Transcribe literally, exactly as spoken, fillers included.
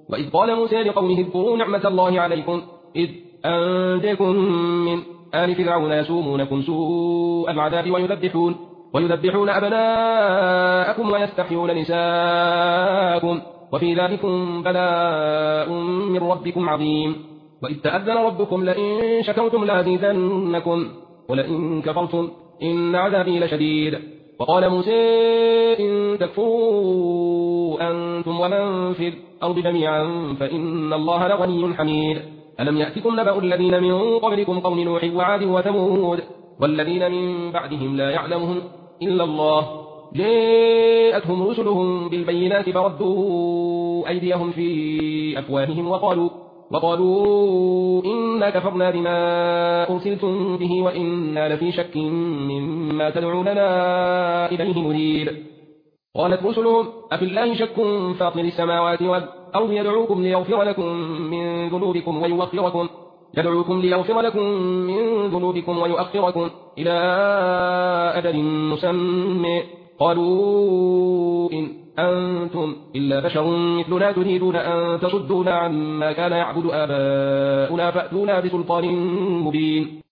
وإذ قال موسى لقومه اذكروا نعمة الله عليكم إذ أنجاكم من آل فرعون يسومونكم سوء العذاب ويذبحون, ويذبحون أبناءكم ويستحيون نساءكم وفي ذلكم بلاء من ربكم عظيم. وإذ تأذن ربكم لئن شكرتم لأزيدنكم ولئن كفرتم إن عذابي لشديد. وقال موسى إن تكفروا أنتم ومن في الأرض جميعا فإن الله لغني حميد. ألم يأتكم نبأ الذين من قبلكم قوم نوح وعاد وثمود والذين من بعدهم لا يعلمهم إلا الله جاءتهم رسلهم بالبينات فردوا أيديهم في أفواههم وقالوا وقالوا إنا كفرنا بما أرسلتم به وإنا لفي شك مما تدعوننا إليه مريب. قالت رسلهم أفي الله شك فاطر السماوات والأرض يدعوكم ليغفر لكم من ذنوبكم ويؤخركم يدعوكم ليغفر لكم من ذنوبكم ويؤخركم إلى أجل مسمى قالوا إن أنتم إلا بشر مثلنا تريدون أن تصدونا عما كان يعبد آباؤنا فأتونا بسلطان مبين.